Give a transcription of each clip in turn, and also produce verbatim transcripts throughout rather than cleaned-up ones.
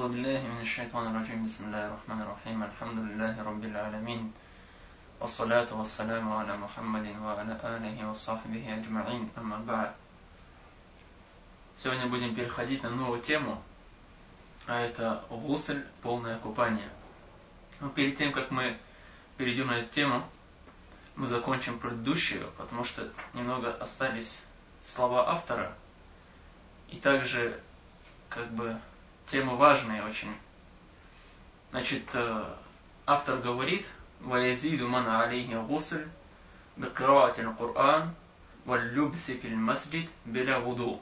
أعوذ بالله من الشيطان الرجيم بسم الله الرحمن الرحيم الحمد لله رب العالمين والصلاة والسلام على محمد وعلى آله وصحبه أجمعين أما بعد. Сегодня будем переходить на новую тему, а это гусль, полное купание. Но перед тем, как мы перейдем на эту тему, мы закончим предыдущую, потому что немного остались слова автора, и также как бы тема важная очень. Значит, автор говорит: «Ваязиду ман алейхи гусль бикираати аль-Кур'ан валь-любси фил масджид биля вуду».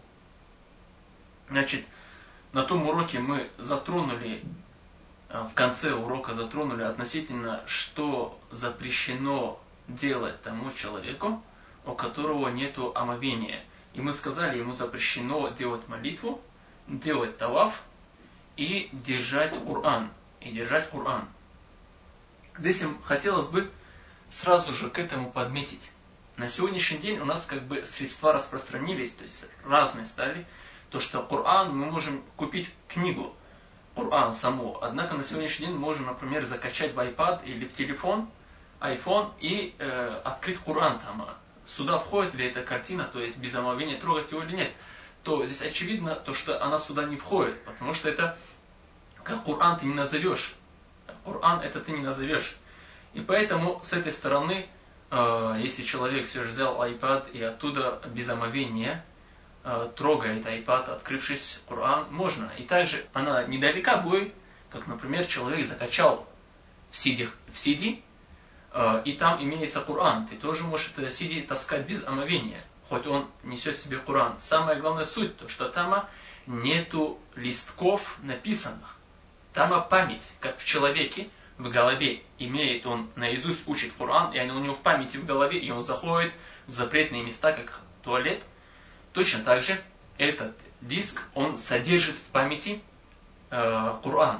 Значит, на том уроке мы затронули, в конце урока затронули относительно, что запрещено делать тому человеку, у которого нету омовения. И мы сказали, ему запрещено делать молитву, делать таваф и держать Коран. И держать Коран. Здесь им хотелось бы сразу же к этому подметить. На сегодняшний день у нас как бы средства распространились, то есть разные стали. То, что Коран мы можем купить книгу, Коран саму. Однако на сегодняшний день мы можем, например, закачать в iPad или в телефон, iPhone и э, открыть Коран там. Сюда входит ли эта картина, то есть без омовения трогать его или нет. То здесь очевидно, то, что она сюда не входит, потому что это как Коран ты не назовешь. Коран это ты не назовешь. И поэтому с этой стороны, э, если человек все же взял iPad и оттуда без омовения э, трогает iPad, открывшись Коран, можно. И также она недалека будет, как, например, человек закачал в си ди, в си ди э, и там имеется Коран. Ты тоже можешь это си ди таскать без омовения, хоть он несет в себе Коран. Самая главная суть, то, что там нету листков написанных. Там память, как в человеке, в голове имеет, он наизусть учит Коран, и у него в памяти в голове, и он заходит в запретные места, как туалет. Точно так же этот диск, он содержит в памяти э, Коран.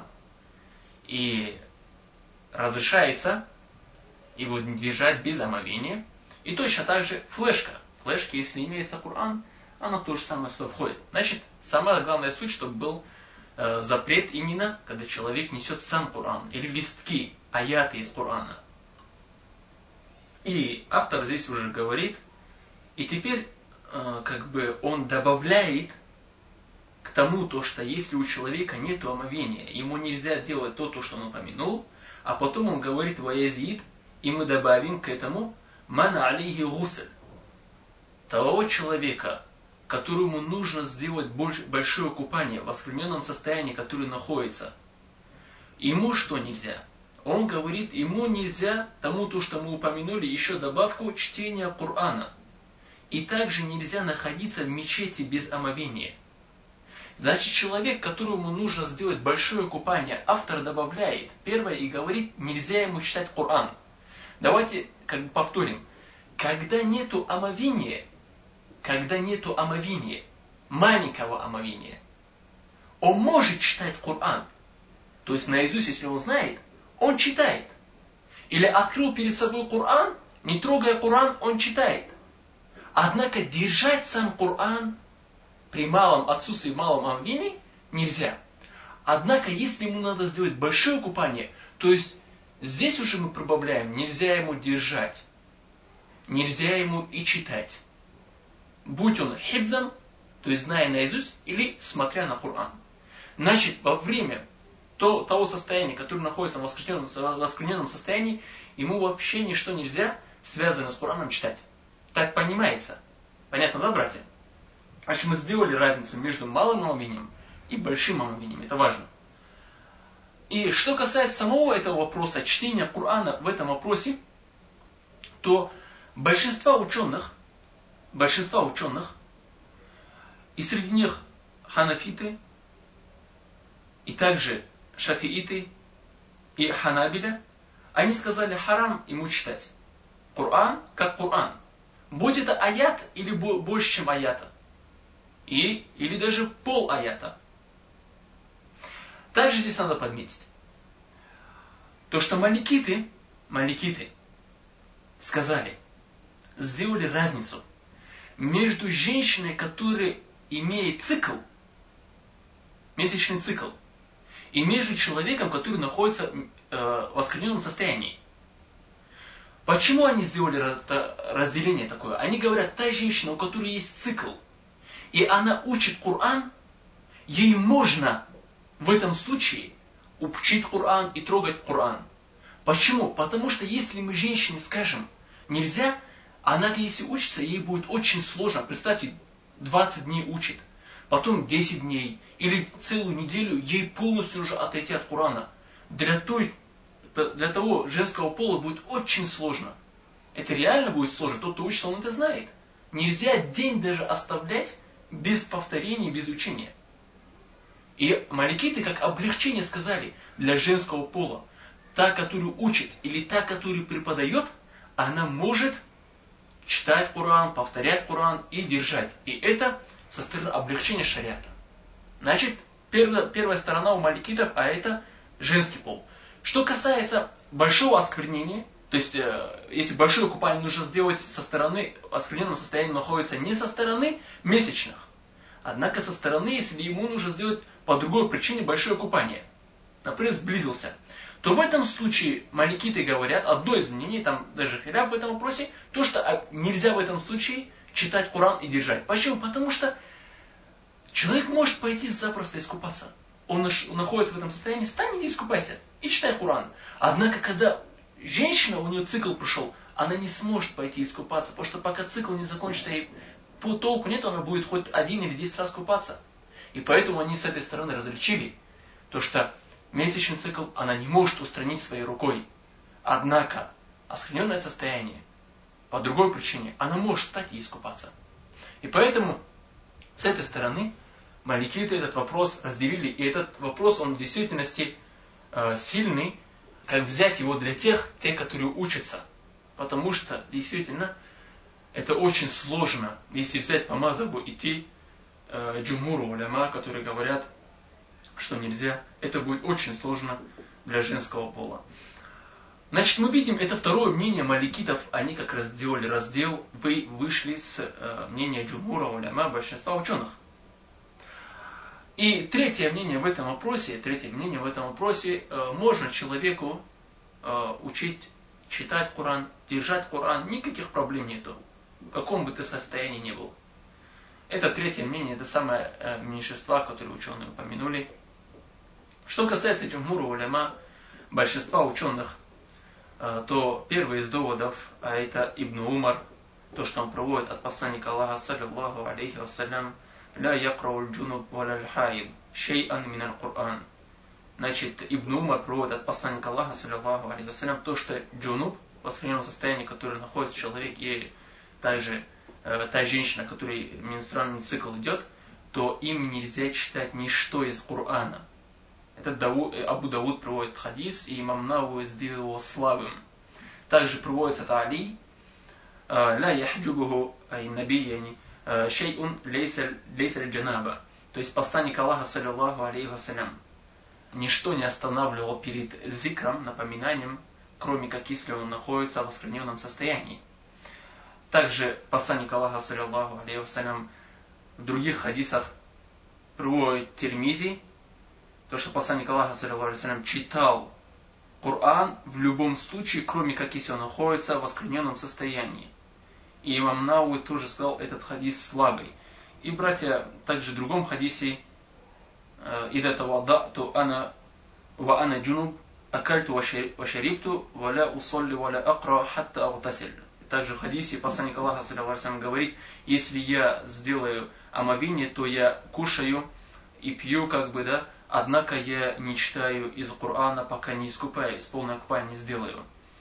И разрешается его держать без омовения. И точно так же флешка. Флешки, если имеется Коран, она то же самое сюда входит. Значит, самая главная суть, чтобы был э, запрет именно, когда человек несет сам Коран, или листки, аяты из Корана. И автор здесь уже говорит, и теперь э, как бы он добавляет к тому, то, что если у человека нет омовения, ему нельзя делать то, то, что он упомянул, а потом он говорит «ваязид», и мы добавим к этому «ман алейхи гусль». Того человека, которому нужно сделать большое купание в оскверненном состоянии, который находится, ему что нельзя? Он говорит, ему нельзя тому, то, что мы упомянули, еще добавку чтения Корана. И также нельзя находиться в мечети без омовения. Значит, человек, которому нужно сделать большое купание, автор добавляет первое и говорит, нельзя ему читать Коран. Давайте как бы повторим. Когда нету омовения, когда нету омовения, маленького омовения, он может читать Коран. То есть наизусть, если он знает, он читает. Или открыл перед собой Коран, не трогая Коран, он читает. Однако держать сам Коран при малом отсутствии малом омовении нельзя. Однако, если ему надо сделать большое купание, то есть здесь уже мы прибавляем, нельзя ему держать, нельзя ему и читать. Будь он хибзан, то есть зная наизусть, или смотря на Коран. Значит, во время то, того состояния, которое находится в оскверненном, в оскверненном состоянии, ему вообще ничто нельзя, связанное с Кораном, читать. Так понимается. Понятно, да, братья? Значит, мы сделали разницу между малым омовением и большим омовением. Это важно. И что касается самого этого вопроса, чтения Корана в этом вопросе, то большинство ученых, большинство ученых, и среди них ханафиты, и также шафииты, и ханабиля, они сказали харам ему читать Коран как Коран. Будь это аят или больше, чем аята. И, или даже пол аята. Также здесь надо подметить, то что маликиты, маликиты сказали, сделали разницу между женщиной, которая имеет цикл, месячный цикл, и между человеком, который находится э, в оскверненном состоянии. Почему они сделали разделение такое? Они говорят, та женщина, у которой есть цикл, и она учит Коран, ей можно в этом случае учить Коран и трогать Коран. Почему? Потому что если мы женщине скажем, нельзя, она если учится, ей будет очень сложно. Представьте, двадцать дней учит, потом десять дней или целую неделю ей полностью нужно отойти от Корана. Для, той, для того женского пола будет очень сложно. Это реально будет сложно. Тот, кто учится, он это знает. Нельзя день даже оставлять без повторения, без учения. И маликиты как облегчение сказали для женского пола. Та, которая учит, или та, которая преподает, она может читать Коран, повторять Коран и держать. И это со стороны облегчения шариата. Значит, первая, первая сторона у маликитов, а это женский пол. Что касается большого осквернения, то есть, если большое купание нужно сделать со стороны, в оскверненном состоянии находится не со стороны месячных, однако со стороны, если ему нужно сделать по другой причине большое купание, например, сблизился, то в этом случае маликиты говорят, одно из мнений, там даже хиляф в этом вопросе, то, что нельзя в этом случае читать Коран и держать. Почему? Потому что человек может пойти запросто искупаться. Он находится в этом состоянии, встань, иди искупайся и читай Коран. Однако, когда женщина, у нее цикл пришел, она не сможет пойти искупаться, потому что пока цикл не закончится, ей по толку нет, она будет хоть один или десять раз купаться. И поэтому они с этой стороны различили, то что месячный цикл она не может устранить своей рукой. Однако, оскверненное состояние, по другой причине, она может встать и искупаться. И поэтому, с этой стороны, маликиты этот вопрос разделили, и этот вопрос, он в действительности э, сильный, как взять его для тех, те, которые учатся. Потому что, действительно, это очень сложно, если взять по мазхабу идти э, джумуру уляма, которые говорят, что нельзя, это будет очень сложно для женского пола. Значит, мы видим, это второе мнение маликитов, они как раз сделали раздел, вы вышли с э, мнения джумура уляма, большинства ученых. И третье мнение в этом вопросе, третье мнение в этом вопросе, э, можно человеку э, учить читать Коран, держать Коран, никаких проблем нету, в каком бы ты состоянии ни был. Это третье мнение, это самое э, меньшинство, которое ученые упомянули. Что касается джумхура уляма, большинства ученых, э, то первый из доводов, а это Ибн Умар, то, что он проводит от посланника Аллаха, саллиллаху алейхи вассалям, لا يقرأ الجنوب ولا الحائض شيئا من القرآن. Значит, Ибн Умар проводит от посланника Аллаха, саллиллаху алейхи вассалям, то, что джунуб, в оскверненном состоянии, которое находится человек, и также э, та женщина, которой менструальный цикл идет, то им нельзя читать ничто из Корана. Это Дау, Абу Дауд проводит хадис, и имам Навави сделал его слабым. Также проводится это Али, لا يحجبه أي النبي يعني шей'ун лейса джанаба. То есть посланник Аллаха, саллиллаху алейхи вассалям, ничто не останавливал перед зикром, напоминанием, кроме как если он находится в оскверненном состоянии. Также посланник Аллаха, саллиллаху алейхи вассалям, в других хадисах приводит Тирмизи, то, что посланник Аллаха, саллиллаху алейхи вассалям, читал Коран в любом случае, кроме как если он находится в оскверненном состоянии. И имам Науи тоже сказал, этот хадис слабый. И братья, также в другом хадисе, «Ида таваддату ана ва ана джунуб, акальту ва шарибту, ва ля усолли ва ля акра хатта агтасиль». Также в хадисе посланник Аллаха, саллиллаху алейхи ва саллям, говорит, если я сделаю омовение, то я кушаю и пью, как бы, да, однако я не читаю из Корана, пока не искупаюсь, полное купание не сделаю.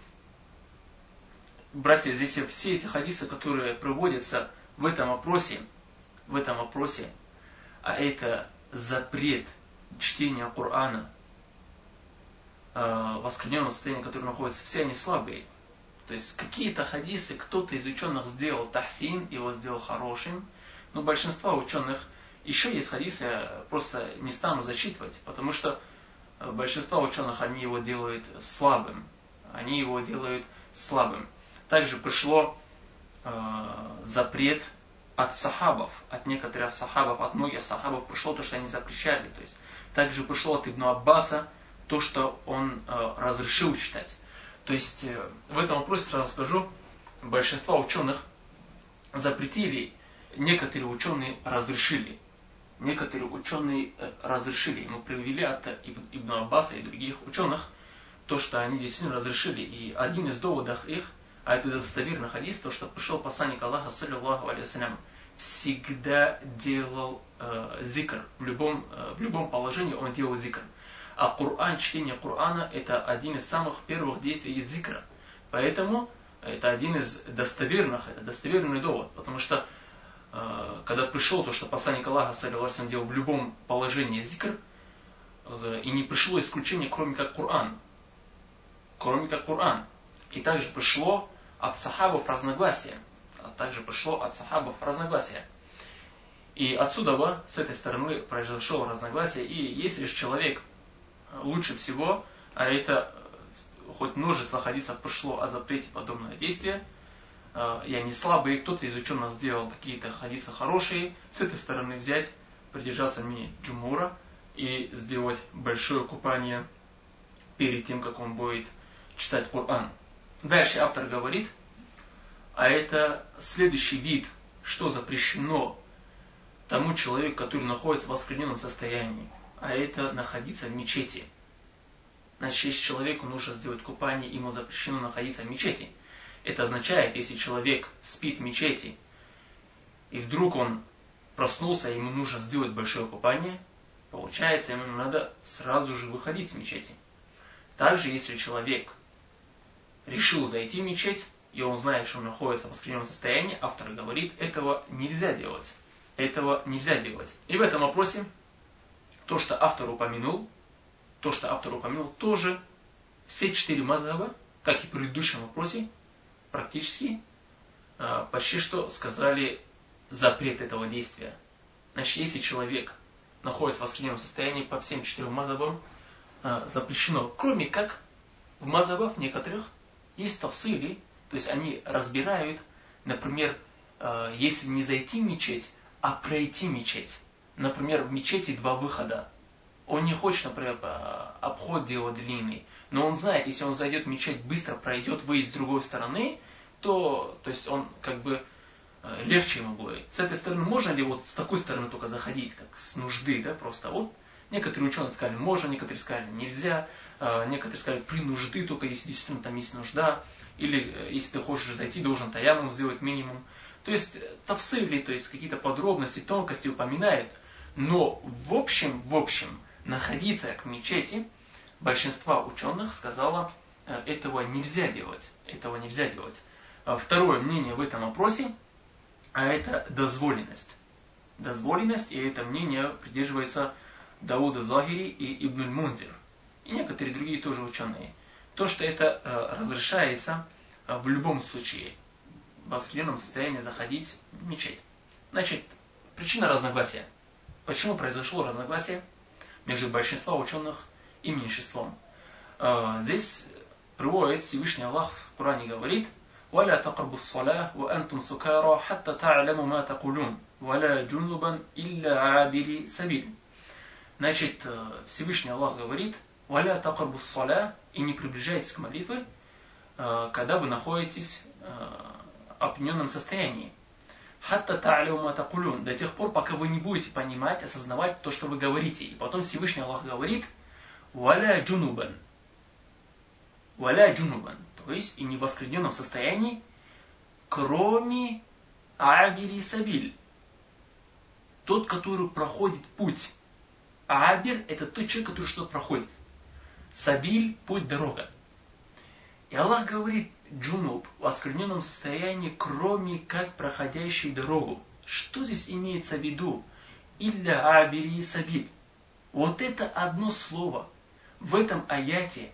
Братья, здесь все эти хадисы, которые приводятся в этом вопросе, в этом вопросе, а это запрет чтения Корана э, в оскверненном состоянии, которое находится, все они слабые. То есть какие-то хадисы кто-то из ученых сделал тахсин, его сделал хорошим, но большинство ученых, еще есть хадисы, я просто не стану зачитывать, потому что большинство ученых, они его делают слабым. Они его делают слабым. Также пришло э, запрет от сахабов, от некоторых сахабов, от многих сахабов пришло то, что они запрещали. То есть Также пришло от Ибн Аббаса то, что он э, разрешил читать. То есть э, в этом вопросе сразу скажу, большинство ученых запретили, некоторые ученые разрешили. Некоторые ученые э, разрешили. Мы привели от Ибн Аббаса и других ученых то, что они действительно разрешили. И один из доводов их, а это достоверный хадис, то, что пришел посланник Аллаха, саллиллаху алейхи вассалям, всегда делал э, зикр. В любом, э, в любом положении он делал зикр. А Коран, чтение Корана, это один из самых первых действий из зикра. Поэтому это один из достоверных, это достоверный довод. Потому что э, когда пришел то, что посланник Аллаха, саллиллаху алейхи вассалям, делал в любом положении зикр, э, и не пришло исключение, кроме как Коран. Кроме как Коран. И также пришло от сахабов разногласия. А также пришло от сахабов разногласия. И отсюда, с этой стороны, произошло разногласие. И если же человек лучше всего, а это хоть множество хадисов пришло о запрете подобного действия, я не слабый, кто-то из ученых сделал какие-то хадисы хорошие, с этой стороны взять, придержаться мнения джумура и сделать большое купание перед тем, как он будет читать Коран. Дальше автор говорит, а это следующий вид, что запрещено тому человеку, который находится в оскверненном состоянии, а это находиться в мечети. Значит, если человеку нужно сделать купание, ему запрещено находиться в мечети. Это означает, если человек спит в мечети, и вдруг он проснулся, ему нужно сделать большое купание, получается, ему надо сразу же выходить с мечети. Также, если человек решил зайти в мечеть, и он знает, что он находится в оскверненном состоянии, автор говорит, этого нельзя делать. Этого нельзя делать. И в этом вопросе, то, что автор упомянул, то, что автор упомянул, тоже все четыре мазхаба, как и в предыдущем вопросе, практически почти что сказали запрет этого действия. Значит, если человек находится в оскверненном состоянии, по всем четырем мазхабам запрещено, кроме как в мазхабах некоторых есть тавсили, то есть они разбирают, например, если не зайти в мечеть, а пройти мечеть. Например, в мечети два выхода. Он не хочет, например, обход делать длинный, но он знает, если он зайдет в мечеть, быстро пройдет, выйдет с другой стороны, то, то есть он как бы легче ему будет. С этой стороны можно ли вот с такой стороны только заходить, как с нужды, да, просто вот. Некоторые ученые сказали, можно, некоторые сказали, нельзя, некоторые сказали, при нужды, только если действительно там есть нужда, или если ты хочешь зайти, должен таяммум сделать минимум. То есть тавсили, то есть какие-то подробности, тонкости упоминают, но в общем, в общем, находиться к мечети, большинство ученых сказало, этого нельзя делать, этого нельзя делать. Второе мнение в этом вопросе, а это дозволенность. Дозволенность, и это мнение придерживается Дауда Захири и Ибн аль-Мунзир, и некоторые другие тоже ученые. То, что это э, разрешается э, в любом случае в оскверненном состоянии заходить в мечеть. Значит, причина разногласия. Почему произошло разногласие между большинством ученых и меньшинством? Э, здесь приводит Всевышний Аллах в Коране говорит: وَلَا تَقْرَبُوا الصَّلَاةَ وَأَنْتُمْ سُكَارَى حَتَّى تَعْلَمُوا مَا تَقُولُونَ وَلَا جُنُبًا إِلَّا عَابِرِي سَبِيلٍ. Значит, Всевышний Аллах говорит: «Валя тaqrabu ссаля», и не приближайтесь к молитве, когда вы находитесь в опьяненном состоянии. «Хатта та'аляму ма тaqулун», до тех пор, пока вы не будете понимать, осознавать то, что вы говорите. И потом Всевышний Аллах говорит: «Валя джунубан», «Валя джунубан», то есть и не в оскверненном состоянии, кроме абири сабиль, тот, который проходит путь. Абир – это тот человек, который что-то проходит. Сабиль – путь, дорога. И Аллах говорит: джунуб, в оскверненном состоянии, кроме как проходящий дорогу. Что здесь имеется в виду? Илля абири сабиль. Вот это одно слово в этом аяте,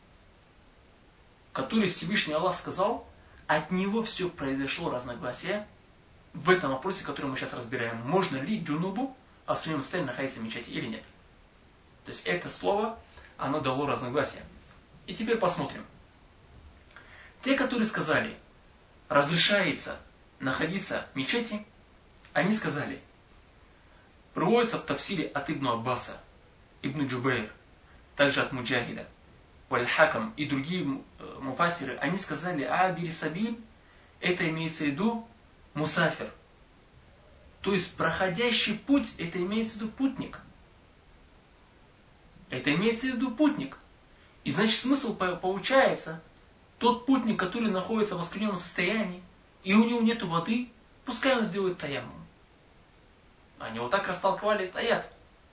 который Всевышний Аллах сказал, от него все произошло разногласие в этом вопросе, который мы сейчас разбираем. Можно ли джунубу в оскверненном состоянии находиться в мечети или нет? То есть это слово, оно дало разногласие. И теперь посмотрим. Те, которые сказали, разрешается находиться в мечети, они сказали, приводится в тафсире от Ибн Аббаса, Ибн Джубейр, также от Муджахида, Валь-Хакам и другие муфассиры, они сказали, Абили Сабиль, это имеется в виду мусафир. То есть проходящий путь, это имеется в виду путник. Это имеется в виду путник. И значит смысл получается, тот путник, который находится в оскверненном состоянии, и у него нет воды, пускай он сделает таяммум. Они вот так растолковали этот аят.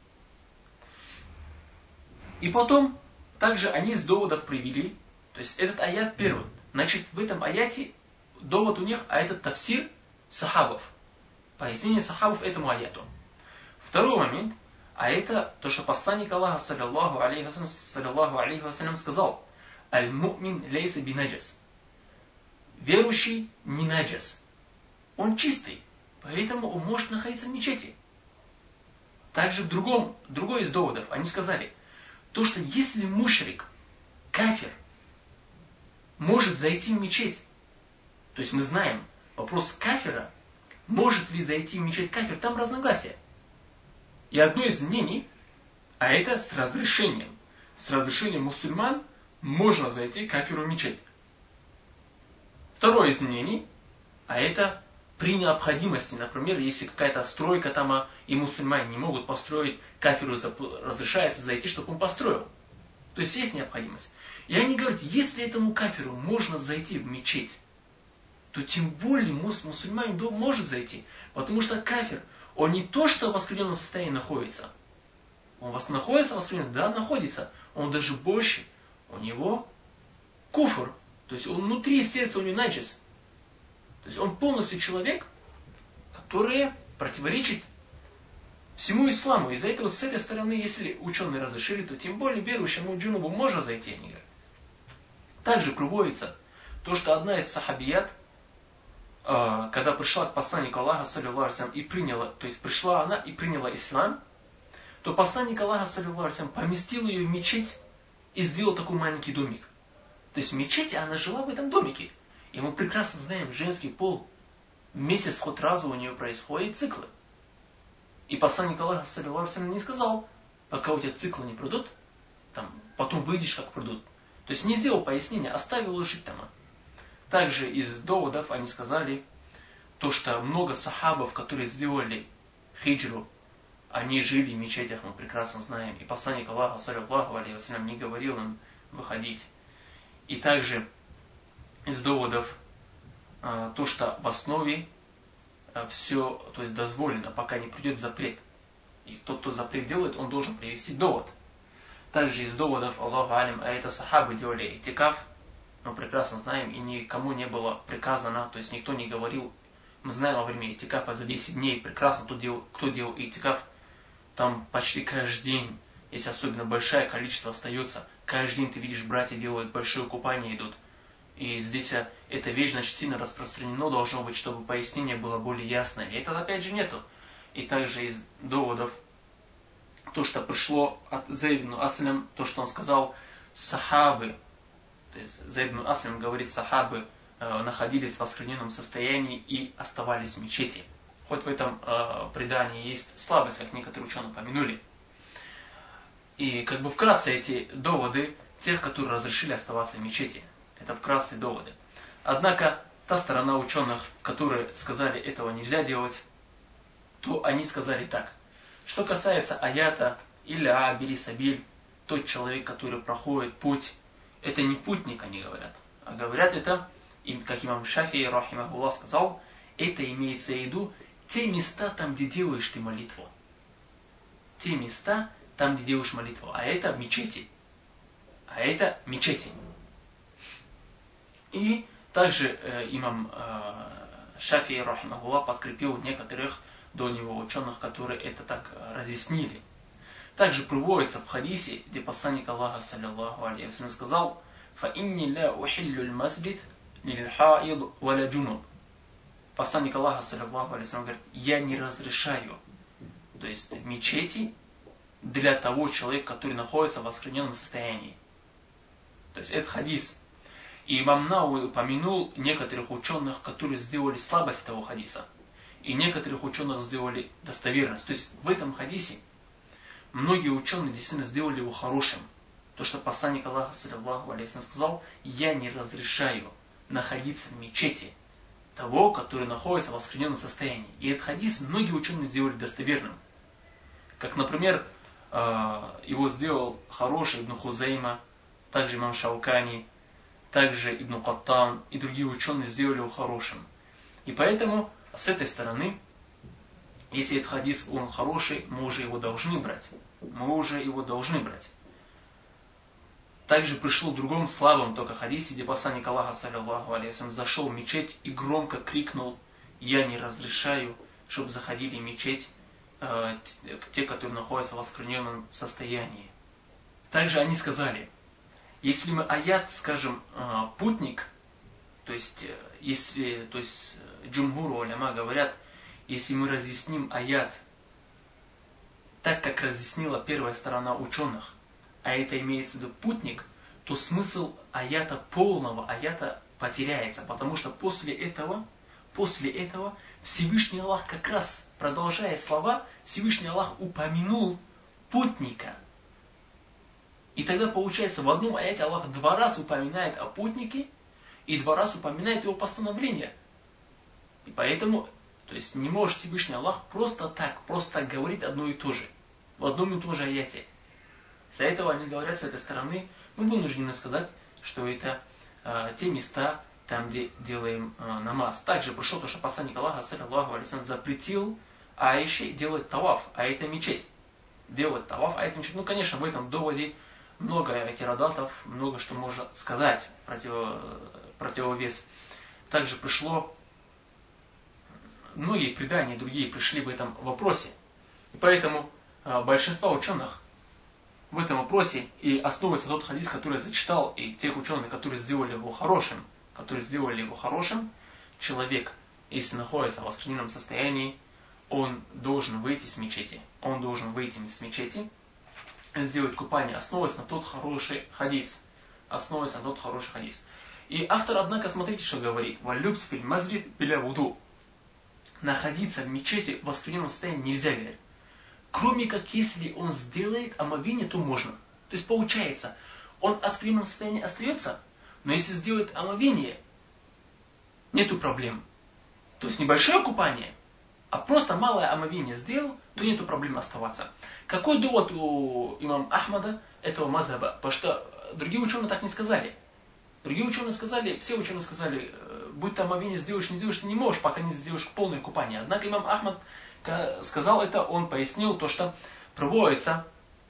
И потом, также они из доводов привели, то есть этот аят первый. Значит, в этом аяте довод у них, а это тафсир сахабов. Пояснение сахабов этому аяту. Второй момент, а это то, что посланник Аллаха, саллиллаху алейхи вассалям, сказал, «Аль-му'мин лейса бинаджас». Верующий не наджас. Он чистый, поэтому он может находиться в мечети. Также в другом, другой из доводов, они сказали, то, что если мушрик, кафир, может зайти в мечеть, то есть мы знаем, вопрос кафира, может ли зайти в мечеть кафир, там разногласия. И одно из мнений, а это с разрешением. С разрешением мусульман можно зайти кафиру в мечеть. Второе из мнений, а это при необходимости, например, если какая-то стройка там, и мусульмане не могут построить, кафиру разрешается зайти, чтобы он построил. То есть есть необходимость. И они говорят, если этому кафиру можно зайти в мечеть, то тем более мус, мусульманин может зайти. Потому что кафир, он не то, что в оскверненном состоянии находится. Он вас находится в оскверненном, да, находится. Он даже больше. У него куфр. То есть он внутри сердца у него наджис. То есть он полностью человек, который противоречит всему исламу. Из-за этого с этой стороны, если ученые разрешили, то тем более верующему джунубу можно зайти, они говорят. Также приводится то, что одна из сахабият, когда пришла к посланнику Аллаха, саллиллаху алейхи ва саллям, и приняла, то есть пришла она и приняла ислам, то посланник Аллаха, саллиллаху алейхи ва саллям, поместил ее в мечеть и сделал такой маленький домик. То есть в мечети она жила в этом домике. И мы прекрасно знаем, женский пол, месяц хоть разу у нее происходит циклы. И посланник Аллаха, саллиллаху алейхи ва саллям, не сказал, пока у тебя циклы не придут, там, потом выйдешь, как придут. То есть не сделал пояснения, оставил ее жить там. Также из доводов они сказали, то, что много сахабов, которые сделали хиджру, они жили в мечетях, мы прекрасно знаем. И посланник Аллаха, саллиллаху алейхи ва саллям, не говорил им выходить. И также из доводов то, что в основе все, то есть дозволено, пока не придет запрет. И тот, кто запрет делает, он должен привести довод. Также из доводов, Аллаху алим, а это сахабы делали этикаф, мы прекрасно знаем, и никому не было приказано, то есть никто не говорил, мы знаем во время этикафа за десять дней, прекрасно кто делал, кто делал этикаф, там почти каждый день, если особенно большое количество остается, каждый день ты видишь, братья делают большое купание, идут. И здесь эта вещь, значит, сильно распространено должно быть, чтобы пояснение было более ясное. И этого опять же нету. И также из доводов, то, что пришло от Зайд ибн Аслям, то, что он сказал, сахабы, то есть Зайд ибн Аслям говорит, сахабы э, находились в оскверненном состоянии и оставались в мечети. Хоть в этом э, предании есть слабость, как некоторые ученые упомянули. И как бы вкратце эти доводы тех, которые разрешили оставаться в мечети. Это вкратце доводы. Однако, та сторона ученых, которые сказали, этого нельзя делать, то они сказали так. Что касается аята «Илля абили сабиль», тот человек, который проходит путь, это не путник, они говорят. А говорят это, как имам Шафии, рахимахуллах, сказал, это имеется в виду те места, там, где делаешь ты молитву. Те места, там, где делаешь молитву. А это мечети. А это мечети. И также э, имам э, Шафии, рахимахуллах, подкрепил некоторых до него ученых, которые это так э, разъяснили. Также приводится в хадисе, где посланник Аллаха, саллиллаху алейхи ва саллям, сказал, «Фаинни ла ухиллю л-масбит лиль-хаид валя джунуб». Посланник Аллаха, саллиллаху алейхи ва саллям, говорит, «Я не разрешаю, то есть мечети, для того человека, который находится в оскверненном состоянии». То есть это хадис. И имам Науи упомянул некоторых ученых, которые сделали слабость этого хадиса. И некоторых ученых сделали достоверность. То есть в этом хадисе многие ученые действительно сделали его хорошим. То, что посланник Аллаха, саллиллаху алейхи вассалям, сказал: «Я не разрешаю находиться в мечети того, который находится в оскверненном состоянии». И этот хадис многие ученые сделали достоверным. Как, например, его сделал хороший Ибн Хузейма, также имам Шаукани, также Ибн Каттан и другие ученые сделали его хорошим. И поэтому с этой стороны, если этот хадис он хороший, мы уже его должны брать. Мы уже его должны брать. Также пришло в другом слабом только хадисе, где посланник Аллаха, саллиллаху алейхи вассалям, зашел в мечеть и громко крикнул: «Я не разрешаю, чтобы заходили в мечеть э, те, которые находятся в оскверненном состоянии». Также они сказали: если мы аят скажем э, путник, то есть, э, если, то есть джумхур уляма говорят, если мы разъясним аят так, как разъяснила первая сторона ученых, а это имеется в виду путник, то смысл аята, полного аята, потеряется. Потому что после этого, после этого Всевышний Аллах, как раз продолжая слова, Всевышний Аллах упомянул путника. И тогда получается, в одном аяте Аллах два раза упоминает о путнике и два раза упоминает его постановление. И поэтому, то есть не может Всевышний Аллах просто так, просто так говорить одно и то же. В одном и том же аяте. Из-за этого они говорят с этой стороны, мы вынуждены сказать, что это э, те места, там, где делаем э, намаз. Также пришло то, что посланник Аллаха, саллиллаху алейхи вассалям, запретил Аише делать таваф, а это мечеть. Делать таваф, а это мечеть. Ну, конечно, в этом доводе много тирадатов, много что можно сказать, против, противовес. Также пришло, многие предания другие пришли в этом вопросе. И поэтому э, большинство ученых в этом вопросе и основывается тот хадис, который я зачитал, и тех ученых, которые сделали его хорошим, которые сделали его хорошим, человек, если находится в оскверненном состоянии, он должен выйти с мечети. Он должен выйти с мечети, сделать купание, основываясь на тот хороший хадис. Основываясь на тот хороший хадис. И автор, однако, смотрите, что говорит. «Валюбс филь мазрид биля вуду». Находиться в мечети в оскверненном состоянии нельзя, говорит. Кроме как если он сделает омовение, то можно. То есть получается, он в оскверненном состоянии остается, но если сделает омовение, нету проблем. То есть небольшое купание, а просто малое омовение сделал, то нету проблем оставаться. Какой довод у имама Ахмада этого мазхаба? Потому что другие ученые так не сказали. Другие ученые сказали, все ученые сказали, будь то омовение сделаешь, не сделаешь, ты не можешь, пока не сделаешь полное купание. Однако имам Ахмад сказал это, он пояснил то, что проводится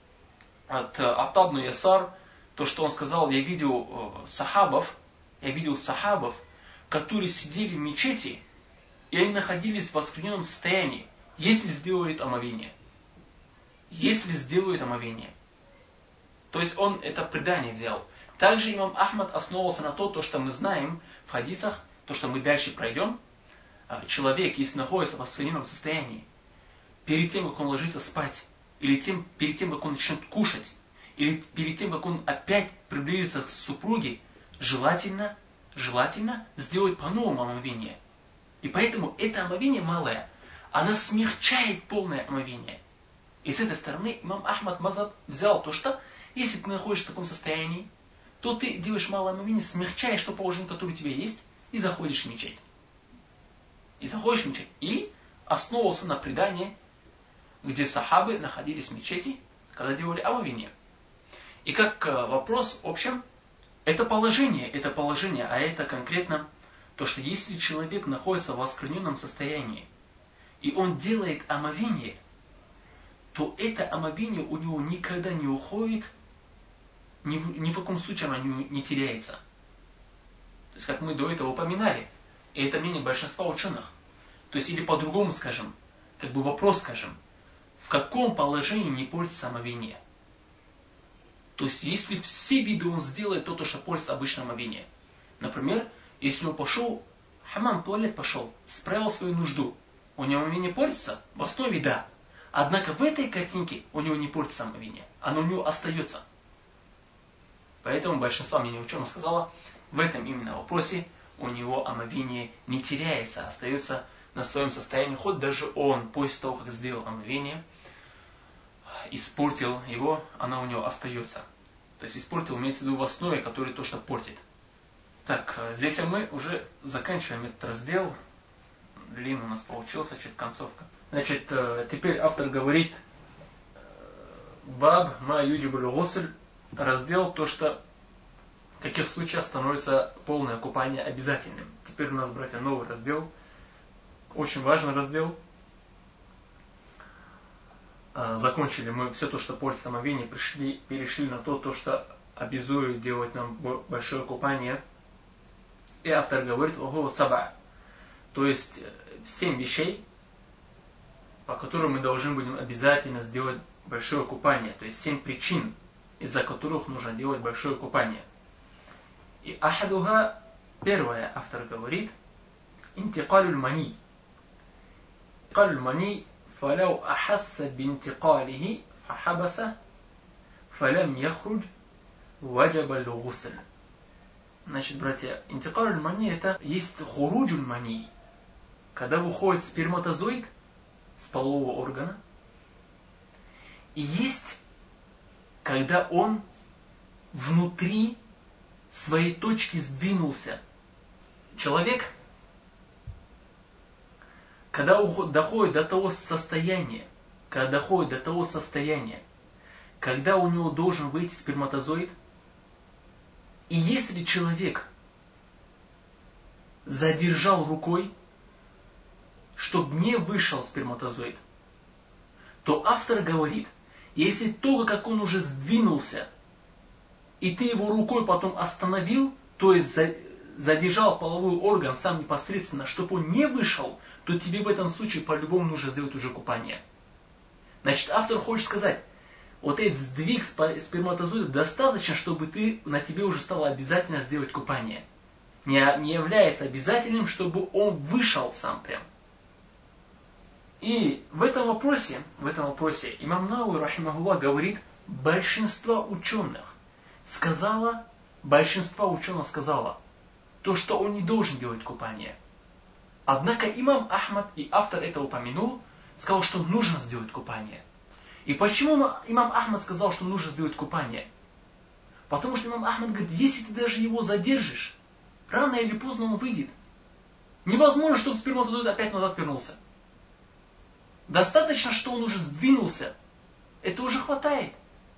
от Ата ибн Ясар, то, что он сказал: я видел сахабов, я видел сахабов, которые сидели в мечети, и они находились в оскверненном состоянии, если сделают омовение. Если сделают омовение. То есть он это предание взял. Также имам Ахмад основывался на то, то, что мы знаем в хадисах, то, что мы дальше пройдем. Человек, если находится в оскверненном состоянии, перед тем, как он ложится спать, или тем, перед тем, как он начнет кушать, или перед тем, как он опять приблизится к супруге, желательно, желательно сделать по-новому омовение. И поэтому это омовение малое, оно смягчает полное омовение. И с этой стороны имам Ахмад мазхаб взял то, что если ты находишься в таком состоянии, то ты делаешь малое омовение, смягчаешь то положение, которое у тебя есть, и заходишь в мечеть. И заходишь в мечеть. И основывался на предании, где сахабы находились в мечети, когда делали омовение. И как вопрос, в общем, это положение, это положение, а это конкретно то, что если человек находится в оскверненном состоянии, и он делает омовение, то это омовение у него никогда не уходит, ни в, ни в каком случае оно не, не теряется. То есть, как мы до этого упоминали, и это мнение большинства ученых. То есть, или по-другому скажем, как бы вопрос скажем, в каком положении не портится омовение? То есть, если все виды он сделает то, то что портится обычное омовение. Например, если он пошел, хамам, туалет пошел, справил свою нужду, у него омовение портится? В основе да. Однако в этой картинке у него не портится омовение, оно у него остается. Поэтому большинство мнений ученых сказало, в этом именно вопросе у него омовение не теряется, остается на своем состоянии, хоть даже он, после того, как сделал омовение, испортил его, она у него остается. То есть испортил, имеется в виду в основе, который то, что портит. Так, здесь мы уже заканчиваем этот раздел. Длинный у нас получился, чуть концовка. Значит, теперь автор говорит, баб ма юджибуль гусль, раздел то, что в каких случаях становится полное купание обязательным. Теперь у нас, братья, новый раздел. Очень важный раздел. Закончили мы все то, что пользуется омовение, пришли, перешли на то, то, что обязует делать нам большое купание. И автор говорит, ого, саба. То есть, семь вещей, по которым мы должны будем обязательно сделать большое купание. То есть, семь причин, из-за которых нужно делать большое купание. И ахадуха, первое, автор говорит, интикалюль мани. Интикалюль мани, фаляу ахасса бинтикалихи, фахабаса, фалям яхруд, ваджаба лугусль. Значит, братья, интикалюль мани, это есть хуруджуль мани. Когда выходит сперматозоид с полового органа, и есть, когда он внутри своей точки сдвинулся. Человек, когда доходит до того состояния, когда доходит до того состояния, когда у него должен выйти сперматозоид, и если человек задержал рукой, чтобы не вышел сперматозоид, то автор говорит, если только как он уже сдвинулся, и ты его рукой потом остановил, то есть задержал половой орган сам непосредственно, чтобы он не вышел, то тебе в этом случае по-любому нужно сделать уже купание. Значит, автор хочет сказать, вот этот сдвиг сперматозоида достаточно, чтобы ты, на тебе уже стало обязательно сделать купание. Не, не является обязательным, чтобы он вышел сам прям. И в этом вопросе, в этом вопросе имам Науи, рахимахуллах, говорит, большинство ученых сказала, большинство ученых сказала, то, что он не должен делать купание. Однако имам Ахмад, и автор этого упомянул, сказал, что нужно сделать купание. И почему имам Ахмад сказал, что нужно сделать купание? Потому что имам Ахмад говорит, если ты даже его задержишь, рано или поздно он выйдет. Невозможно, чтобы сперматозоид опять назад вернулся. Достаточно, что он уже сдвинулся. Это уже хватает.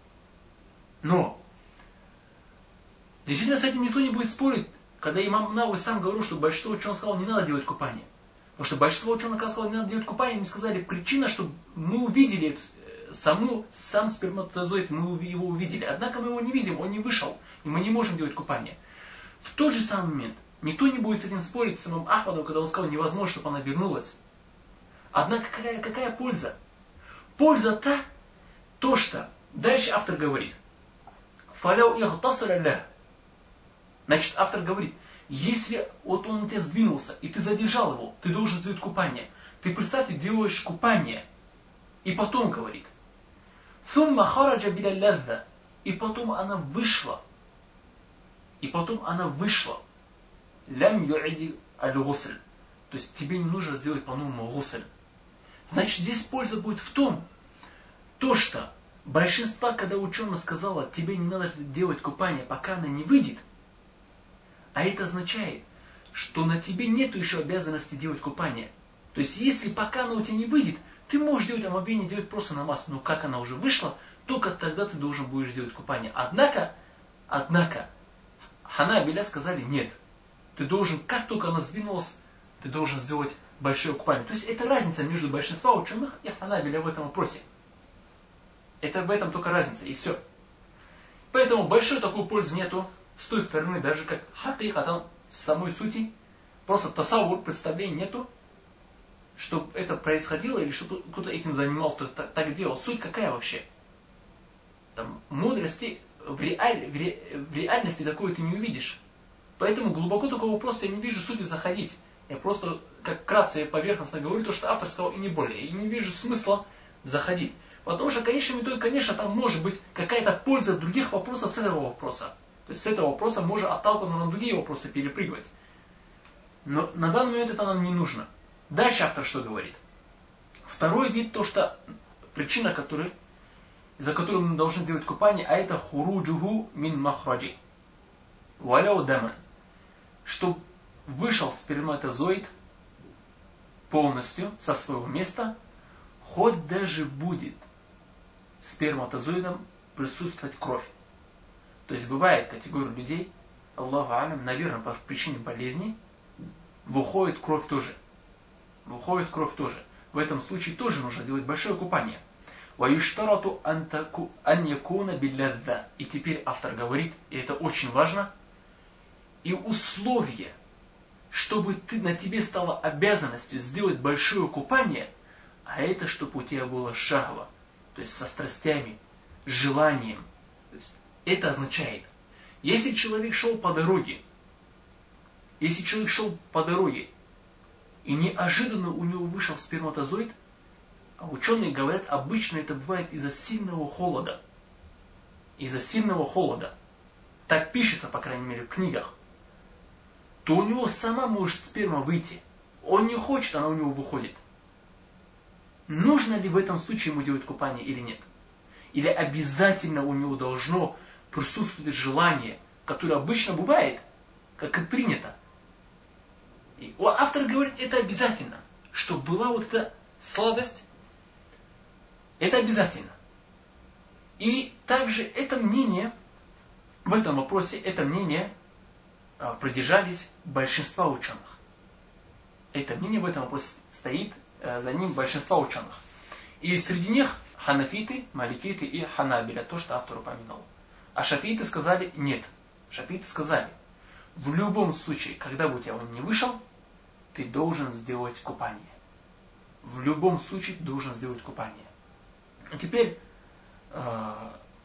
Но действительно с этим никто не будет спорить, когда имам Науи сам говорил, что большинство ученых сказало, не надо делать купание. Потому что большинство ученых сказало, не надо делать купание, им сказали, причина, чтобы мы увидели саму, сам сперматозоид, мы его увидели. Однако мы его не видим, он не вышел, и мы не можем делать купание. В тот же самый момент никто не будет с этим спорить с имамом Ахмадом, когда он сказал, невозможно, чтобы она вернулась. Однако какая, какая польза? Польза та, то что, дальше автор говорит, «Фаляу ихтасаля». Значит, автор говорит, если вот он у тебя сдвинулся, и ты задержал его, ты должен сделать купание. Ты, представьте, делаешь купание, и потом говорит, «Сумма хараджа биля лядда». И потом она вышла. И потом она вышла. «Лям юиди аль-гусль». То есть тебе не нужно сделать по-новому гусль. Значит, здесь польза будет в том, то что большинство, когда ученый сказала, тебе не надо делать купание, пока она не выйдет, а это означает, что на тебе нет еще обязанности делать купание. То есть, если пока она у тебя не выйдет, ты можешь делать омовение, делать просто намаз, но как она уже вышла, только тогда ты должен будешь делать купание. Однако, однако, ханабиля сказали, нет, ты должен, как только она сдвинулась, ты должен сделать большое купание. То есть это разница между большинством ученых и ханабиля в этом вопросе. Это в этом только разница, и все. Поэтому большой такой пользы нету с той стороны, даже как хакиха, там с самой сути, просто тасаввур, представления нету, чтобы это происходило, или чтобы кто-то этим занимался, кто-то так, так делал. Суть какая вообще? Там, мудрости в, реаль, в, ре, в реальности такое ты не увидишь. Поэтому глубоко такого вопроса я не вижу сути заходить. Я просто, как вкратце и поверхностно говорю, то, что автор сказал, и не более. И не вижу смысла заходить. Потому что, конечно, метой, конечно, там может быть какая-то польза других вопросов с этого вопроса. То есть с этого вопроса можно отталкиваться на другие вопросы, перепрыгивать. Но на данный момент это нам не нужно. Дальше автор что говорит? Второй вид, то что причина которой за которым мы должны делать купание, а это хуруджуху мин махраджи. Валяу даман. Чтобы вышел сперматозоид полностью со своего места, хоть даже будет сперматозоидом присутствовать кровь. То есть бывает категория людей, Аллаху алям, наверное, по причине болезни, выходит кровь тоже. Выходит кровь тоже. В этом случае тоже нужно делать большое купание. وَيُشْتَرَطُ أَنْ يَكُونَ بِاللَّذَّةِ. И теперь автор говорит, и это очень важно, и условие, чтобы ты, на тебе стало обязанностью сделать большое купание, а это, чтобы у тебя было шахва, то есть со страстями, желанием. То есть это означает, если человек шел по дороге, если человек шел по дороге, и неожиданно у него вышел сперматозоид, а ученые говорят, обычно это бывает из-за сильного холода. Из-за сильного холода. Так пишется, по крайней мере, в книгах. То у него сама может сперма выйти. Он не хочет, она у него выходит. Нужно ли в этом случае ему делать купание или нет? Или обязательно у него должно присутствовать желание, которое обычно бывает, как и принято. И автор говорит, это обязательно, чтобы была вот эта сладость. Это обязательно. И также это мнение, в этом вопросе, это мнение а, придержались большинства ученых. Это мнение в этом вопросе стоит, а, за ним большинство ученых. И среди них ханафиты, маликиты и ханабиля, то, что автор упомянул. А шафииты сказали нет. Шафииты сказали, в любом случае, когда бы у тебя он не вышел, ты должен сделать купание. В любом случае ты должен сделать купание. А теперь, э,